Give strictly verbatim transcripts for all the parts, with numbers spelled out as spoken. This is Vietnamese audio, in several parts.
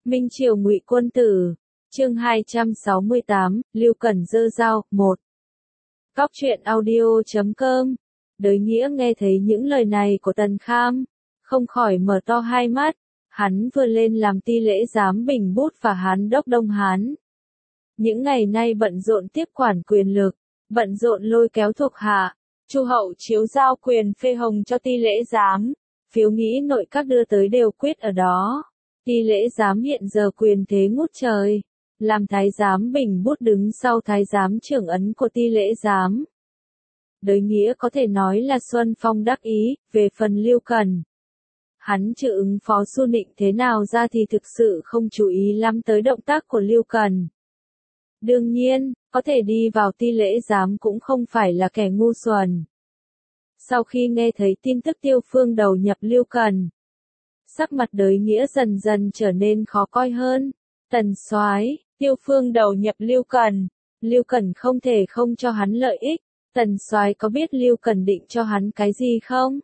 Minh Triều Ngụy Quân Tử, chương hai trăm sáu mươi tám, Lưu Cần giơ dao, một. Góc truyện audio chấm com. Đới Nghĩa nghe thấy những lời này của Tần Kham, không khỏi mở to hai mắt. Hắn vừa lên làm ti lễ giám Bình Bút và Hán đốc Đông Hán. Những ngày nay bận rộn tiếp quản quyền lực, bận rộn lôi kéo thuộc hạ. Chu hậu chiếu giao quyền phê hồng cho ti lễ giám, phiếu nghĩ nội các đưa tới đều quyết ở đó. Ti lễ giám hiện giờ quyền thế ngút trời, làm thái giám Bình Bút đứng sau thái giám trưởng ấn của ti lễ giám. Đới Nghĩa có thể nói là xuân phong đắc ý. Về phần Lưu Cần, hắn trừ ứng phó Xu Nịnh thế nào ra thì thực sự không chú ý lắm tới động tác của Lưu Cần. Đương nhiên, có thể đi vào ti lễ giám cũng không phải là kẻ ngu xuẩn. Sau khi nghe thấy tin tức Tiêu Phương đầu nhập Lưu Cần, sắc mặt Đới Nghĩa dần dần trở nên khó coi hơn. Tần soái, Tiêu Phương đầu nhập Lưu Cần, Lưu Cần không thể không cho hắn lợi ích. Tần soái có biết Lưu Cần định cho hắn cái gì không?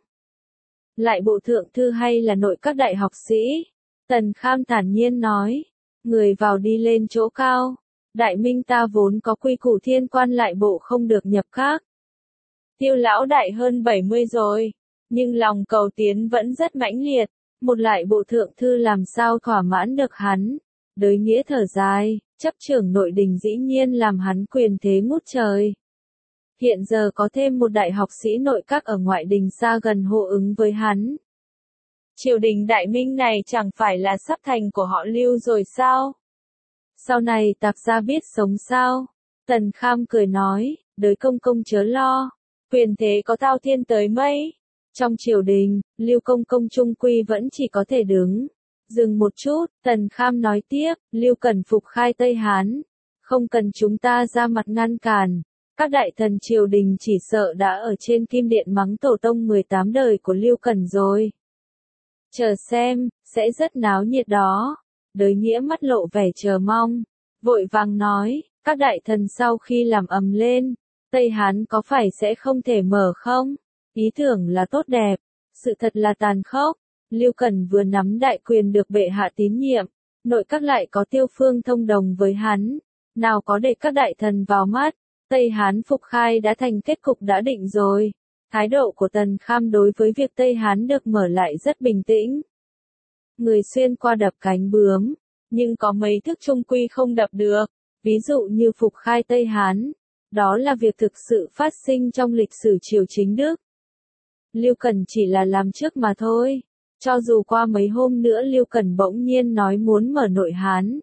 Lại bộ thượng thư hay là nội các đại học sĩ? Tần Kham thản nhiên nói, người vào đi lên chỗ cao. Đại Minh ta vốn có quy củ thiên quan lại bộ không được nhập khác. Tiêu lão đại hơn bảy mươi rồi, nhưng lòng cầu tiến vẫn rất mãnh liệt. Một lại bộ thượng thư làm sao thỏa mãn được hắn? Đới Nghĩa thở dài, chấp trưởng nội đình dĩ nhiên làm hắn quyền thế ngút trời. Hiện giờ có thêm một đại học sĩ nội các ở ngoại đình xa gần hô ứng với hắn. Triều đình Đại Minh này chẳng phải là sắp thành của họ Lưu rồi sao? Sau này tạp gia biết sống sao? Tần Kham cười nói, Đới công công chớ lo, quyền thế có thao thiên tới mây. Trong triều đình, Lưu công công trung quy vẫn chỉ có thể đứng. Dừng một chút, Tần Kham nói tiếp, Lưu Cần phục khai Tây Hán, không cần chúng ta ra mặt ngăn cản. Các đại thần triều đình chỉ sợ đã ở trên kim điện mắng tổ tông mười tám đời của Lưu Cần rồi. Chờ xem, sẽ rất náo nhiệt đó. Đới Nghĩa mắt lộ vẻ chờ mong, vội vàng nói, các đại thần sau khi làm ầm lên, Tây Hán có phải sẽ không thể mở không? Ý tưởng là tốt đẹp, sự thật là tàn khốc. Lưu Cần vừa nắm đại quyền được bệ hạ tín nhiệm, nội các lại có Tiêu Phương thông đồng với hắn, nào có để các đại thần vào mắt. Tây Hán phục khai đã thành kết cục đã định rồi. Thái độ của Tần Kham đối với việc Tây Hán được mở lại rất bình tĩnh. Người xuyên qua đập cánh bướm, nhưng có mấy thức trung quy không đập được, ví dụ như phục khai Tây Hán. Đó là việc thực sự phát sinh trong lịch sử triều chính Đức. Lưu Cần chỉ là làm trước mà thôi. Cho dù qua mấy hôm nữa Lưu Cần bỗng nhiên nói muốn mở nội Hán,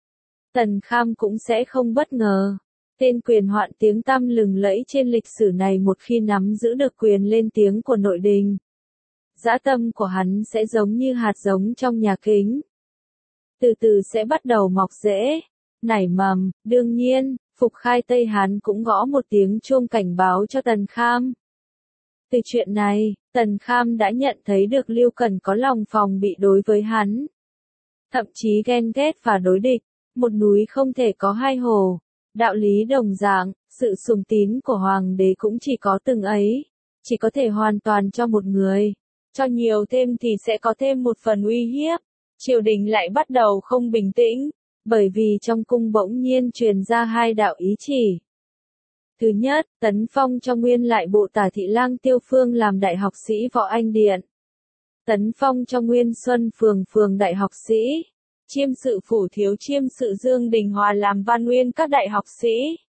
Tần Kham cũng sẽ không bất ngờ. Tên quyền hoạn tiếng tăm lừng lẫy trên lịch sử này một khi nắm giữ được quyền lên tiếng của nội đình, dã tâm của hắn sẽ giống như hạt giống trong nhà kính. Từ từ sẽ bắt đầu mọc rễ, nảy mầm. Đương nhiên, phục khai Tây Hán cũng gõ một tiếng chuông cảnh báo cho Tần Kham. Từ chuyện này, Tần Kham đã nhận thấy được Lưu Cần có lòng phòng bị đối với hắn. Thậm chí ghen ghét và đối địch, một núi không thể có hai hồ. Đạo lý đồng dạng, sự sùng tín của hoàng đế cũng chỉ có từng ấy, chỉ có thể hoàn toàn cho một người, cho nhiều thêm thì sẽ có thêm một phần uy hiếp. Triều đình lại bắt đầu không bình tĩnh, bởi vì trong cung bỗng nhiên truyền ra hai đạo ý chỉ. Thứ nhất, tấn phong cho nguyên lại bộ tả thị lang Tiêu Phương làm đại học sĩ Võ Anh Điện. Tấn phong cho nguyên Xuân Phường Phường đại học sĩ. Chiêm sự phủ thiếu chiêm sự Dương Đình Hòa làm văn nguyên các đại học sĩ.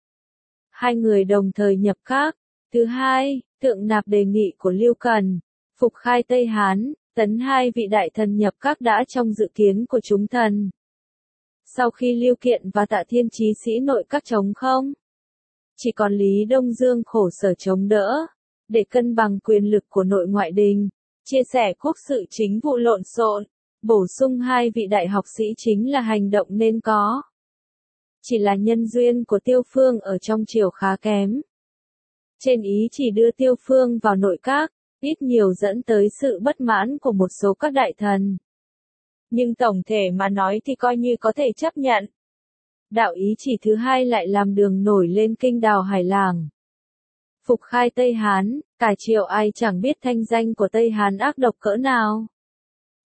Hai người đồng thời nhập các. Thứ hai, thượng nạp đề nghị của Lưu Cần, phục khai Tây Hán, tấn hai vị đại thần nhập các đã trong dự kiến của chúng thần. Sau khi Lưu Kiện và Tạ Thiên Chí sĩ nội các trống không, chỉ còn Lý Đông Dương khổ sở chống đỡ, để cân bằng quyền lực của nội ngoại đình, chia sẻ quốc sự chính vụ lộn xộn. Bổ sung hai vị đại học sĩ chính là hành động nên có. Chỉ là nhân duyên của Tiêu Phương ở trong triều khá kém. Trên ý chỉ đưa Tiêu Phương vào nội các, ít nhiều dẫn tới sự bất mãn của một số các đại thần. Nhưng tổng thể mà nói thì coi như có thể chấp nhận. Đạo ý chỉ thứ hai lại làm đường nổi lên kinh đào hải làng. Phục khai Tây Hán, cả triều ai chẳng biết thanh danh của Tây Hán ác độc cỡ nào.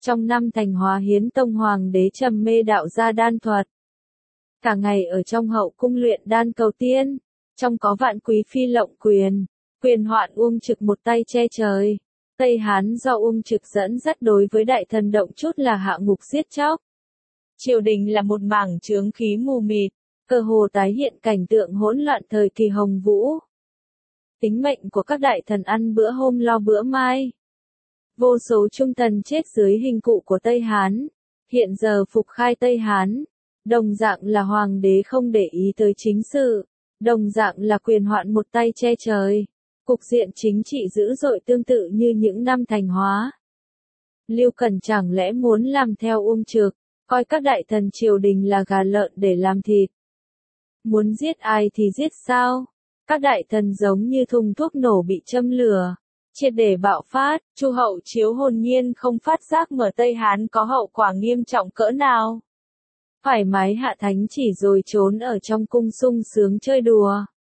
Trong năm thành hóa hiến tông hoàng đế trầm mê đạo gia đan thuật. Cả ngày ở trong hậu cung luyện đan cầu tiên, trong có vạn quý phi lộng quyền, quyền hoạn Uông Trực một tay che trời. Tây Hán do Uông Trực dẫn dắt đối với đại thần động chút là hạ ngục giết chóc. Triều đình là một mảng chướng khí mù mịt, cơ hồ tái hiện cảnh tượng hỗn loạn thời kỳ Hồng Vũ. Tính mệnh của các đại thần ăn bữa hôm lo bữa mai. Vô số trung thần chết dưới hình cụ của Tây Hán, hiện giờ phục khai Tây Hán, đồng dạng là hoàng đế không để ý tới chính sự, đồng dạng là quyền hoạn một tay che trời. Cục diện chính trị dữ dội tương tự như những năm thành hóa. Lưu Cần chẳng lẽ muốn làm theo Uông Trực, coi các đại thần triều đình là gà lợn để làm thịt. Muốn giết ai thì giết sao? Các đại thần giống như thùng thuốc nổ bị châm lửa, triệt để bạo phát. Chu Hậu Chiếu hồn nhiên không phát giác mở Tây Hán có hậu quả nghiêm trọng cỡ nào. Thoải mái hạ thánh chỉ rồi trốn ở trong cung sung sướng chơi đùa.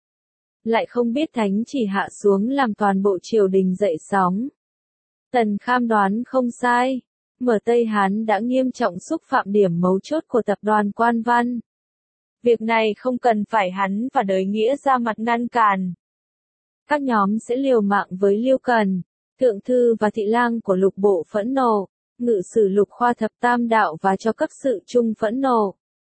Lại không biết thánh chỉ hạ xuống làm toàn bộ triều đình dậy sóng. Tần Kham đoán không sai, mở Tây Hán đã nghiêm trọng xúc phạm điểm mấu chốt của tập đoàn Quan Văn. Việc này không cần phải hắn và đới nghĩa ra mặt ngăn cản. Các nhóm sẽ liều mạng với Lưu Cần, thượng thư và thị lang của lục bộ phẫn nộ, ngự sử lục khoa thập tam đạo và cho cấp sự trung phẫn nộ.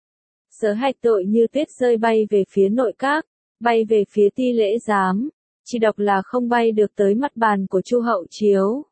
Sớ hạch tội như tuyết rơi bay về phía nội các, bay về phía Ti Lễ Giám, chỉ độc là không bay được tới mặt bàn của Chu Hậu Chiếu.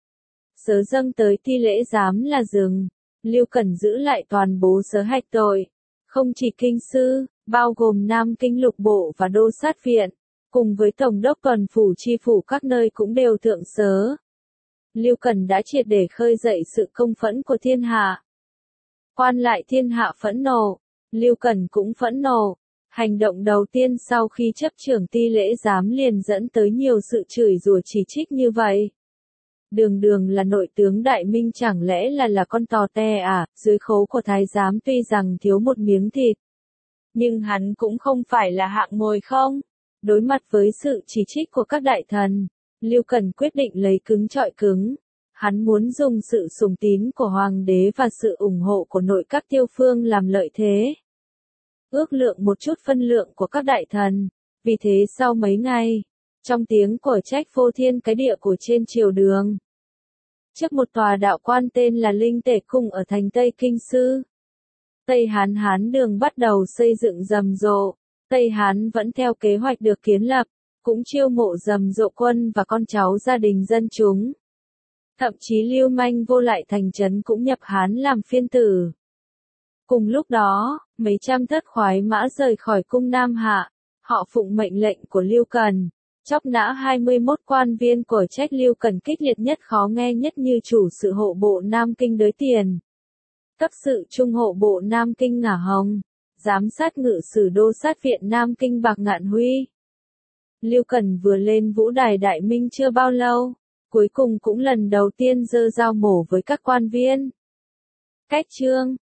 Sớ dâng tới Ti Lễ Giám là dừng, Lưu Cần giữ lại toàn bố sớ hạch tội, không chỉ kinh sư, bao gồm Nam Kinh lục bộ và đô sát viện, cùng với tổng đốc tuần phủ chi phủ các nơi cũng đều thượng sớ. Lưu Cần đã triệt để khơi dậy sự công phẫn của thiên hạ. Quan lại thiên hạ phẫn nộ, Lưu Cần cũng phẫn nộ. Hành động đầu tiên sau khi chấp trưởng Ti Lễ Giám liền dẫn tới nhiều sự chửi rủa chỉ trích như vậy. Đường đường là nội tướng Đại Minh chẳng lẽ là là con tò te à, dưới khố của thái giám tuy rằng thiếu một miếng thịt. Nhưng hắn cũng không phải là hạng mồi không. Đối mặt với sự chỉ trích của các đại thần, Lưu Cần quyết định lấy cứng trọi cứng. Hắn muốn dùng sự sùng tín của hoàng đế và sự ủng hộ của nội các Tiêu Phương làm lợi thế. Ước lượng một chút phân lượng của các đại thần. Vì thế sau mấy ngày, trong tiếng của trách phô thiên cái địa của trên triều đường, trước một tòa đạo quan tên là Linh Tể Cung ở thành Tây Kinh Sư, Tây Hán Hán Đường bắt đầu xây dựng rầm rộ. Tây Hán vẫn theo kế hoạch được kiến lập, cũng chiêu mộ rầm rộ quân và con cháu gia đình dân chúng. Thậm chí lưu manh vô lại thành trấn cũng nhập Hán làm phiên tử. Cùng lúc đó, mấy trăm thất khoái mã rời khỏi cung Nam Hạ, họ phụng mệnh lệnh của Lưu Cần, chóc nã hai mươi mốt quan viên của trách Lưu Cần kích liệt nhất khó nghe nhất như chủ sự hộ bộ Nam Kinh Đới Tiền, cấp sự trung hộ bộ Nam Kinh Ngả Hồng, giám sát ngự sử đô sát viện Nam Kinh Bạc Ngạn Huy. Lưu Cần vừa lên vũ đài Đại Minh chưa bao lâu, cuối cùng cũng lần đầu tiên giơ dao mổ với các quan viên. Cách chương